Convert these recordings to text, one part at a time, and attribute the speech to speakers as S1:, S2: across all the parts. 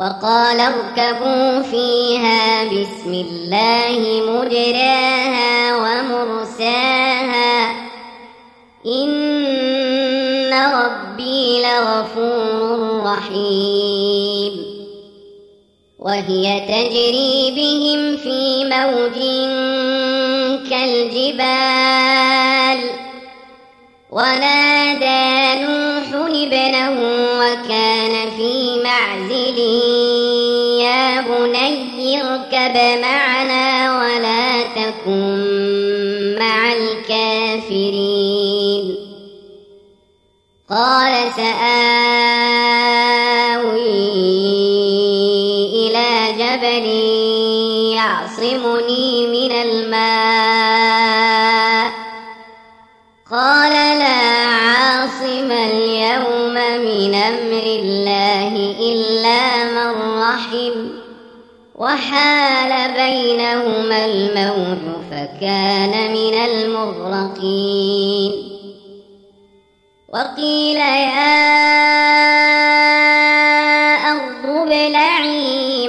S1: وقال اركبوا فيها بسم الله مجراها ومرساها إن ربي لغفور رحيم. وهي تجري بهم في موج كالجبال ونادى نوح ابنه وكان في معزل يا بني اركب معنا ولا تكن مع الكافرين. قال سآوي إلى جبل يعصمني من الماء قال لا عاصم اليوم من أمر الله إلا من رحم وحال بينهما الموج فكان من المغرقين. وقيل يا أرض ابلعي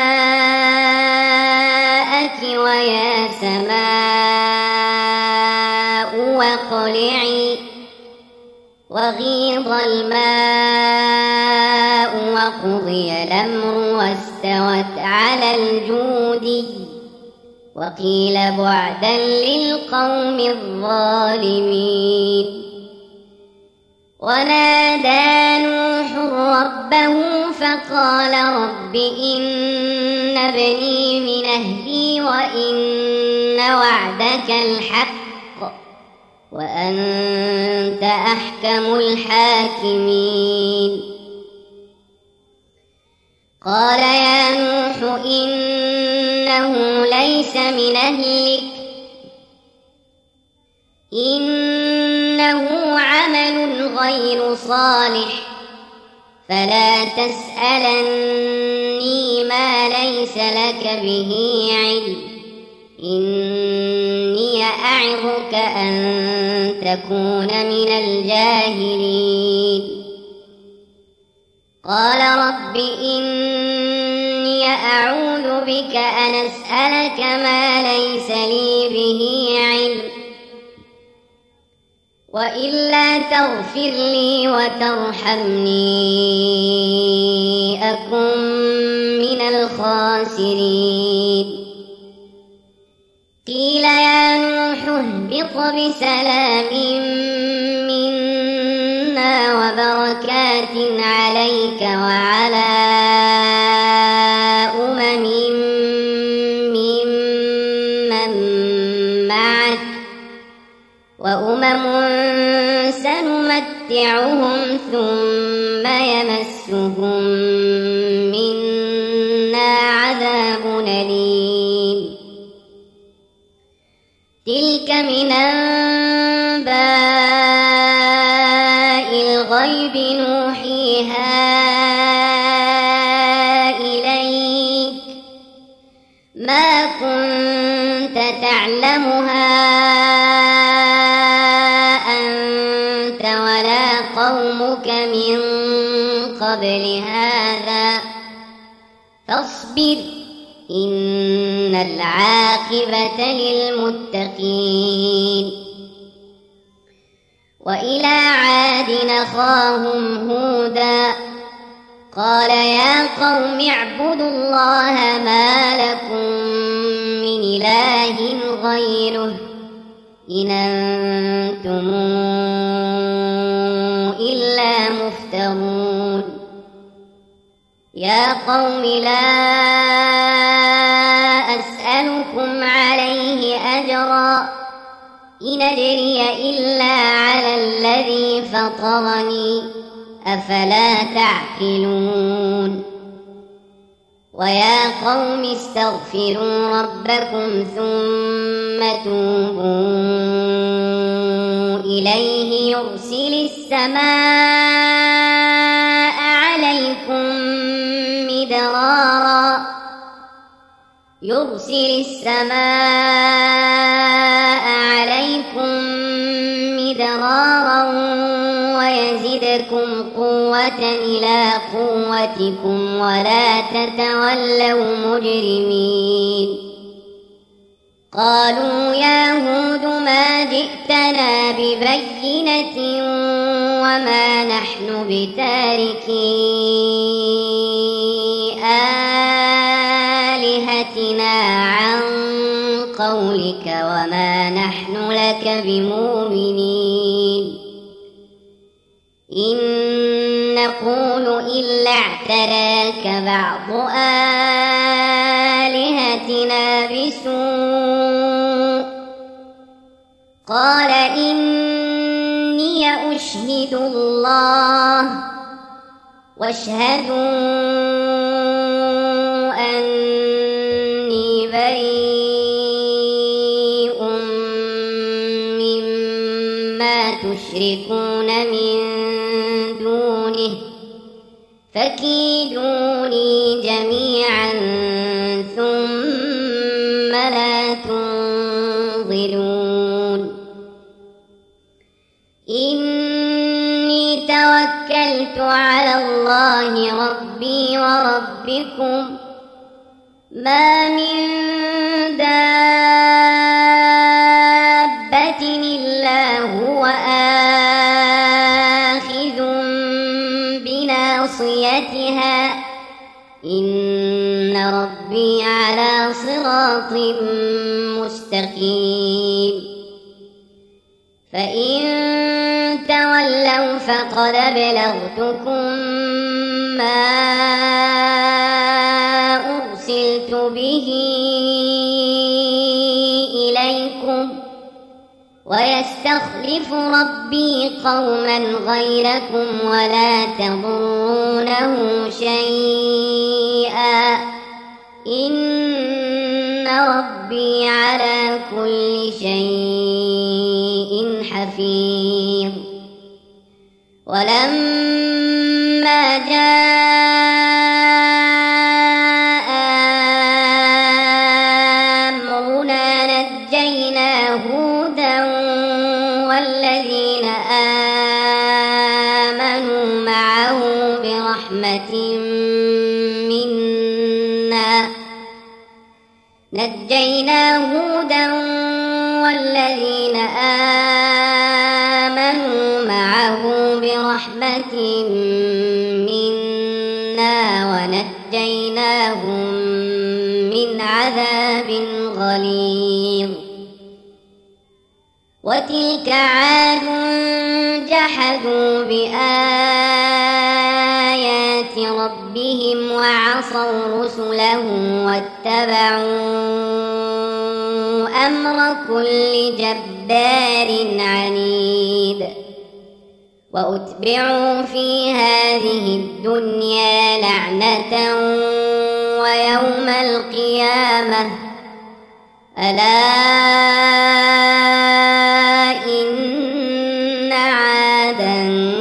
S1: ماءك ويا سماء واقلعي وغيض الماء وقضي الأمر واستوت على الجودي وقيل بعدا للقوم الظالمين. ونادى نوح ربه فقال رب إن ابني من أهلي وإن وعدك الحق وأنت أحكم الحاكمين. قال يا نوح إنه ليس من أهلك إنه عمل غير صالح فلا تسألني ما ليس لك به علم إني أعظك أن تكون من الجاهلين. قال رب إني أعوذ بك أن أسألك ما ليس لي به علم وإلا تغفر لي وترحمني أكن من الخاسرين. قيل يا نوح اهبط بسلام منا وبركات عليك وعلى أمم ممن معك وأمم سنمتعهم ثم يمسهم منا عذاب أليم. تلك من أنباء الغيب نوحيها إليك ما كنت تعلمها أنت ولا قومك من قبل هذا فاصبر إن العاقبة للمتقين. وإلى عاد أخاهم هودا قال يا قوم اعبدوا الله ما لكم من إله غيره إن أنتم إلا مفترون. يا قوم لا أسألكم عليه أجرا إن أجري إلا على الذي فطرني أفلا تعقلون. ويا قوم استغفروا ربكم ثم توبوا إليه يرسل السماء عليكم مدرارا ويزدكم قوة إلى قوتكم ولا تتولوا مجرمين قالوا يا هود ما جئتنا ببينة وما نحن بتاركي آلهتنا عن قولك وما نحن لك بمؤمنين إن نقول إلا اعتراك بعض آلهتنا بسوء قال إني أشهد الله واشهدوا أني بريء مما تشركون من دونه فكيدوني جميعا ثم لا تنظرون إني توكلت على الله ربي وربكم ما من دابة إلا هو آخذ بناصيتها إن ربي على صراط مستقيم فإن تولوا فقد أبلغتكم ما أرسلت به إليكم ويستخلف ربي قوما غيركم ولا تضرونه شيئا إن ربي على كل شيء حفيظ ولما جاء أمرنا نجينا هودا والذين آمنوا معه برحمة منا نجينا هودا والذين آمنوا معه برحمة منا ونجيناهم من عذاب غليظ وتلك عاد جحدوا بآيات ربهم وعصوا رسله واتبعوا أمر كل جبار عنيد وأتبعوا في هذه الدنيا لعنة ويوم القيامة ألا إن عادا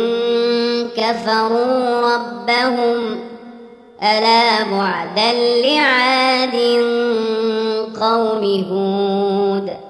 S1: كفروا ربهم ألا بعدا لعاد قوم هود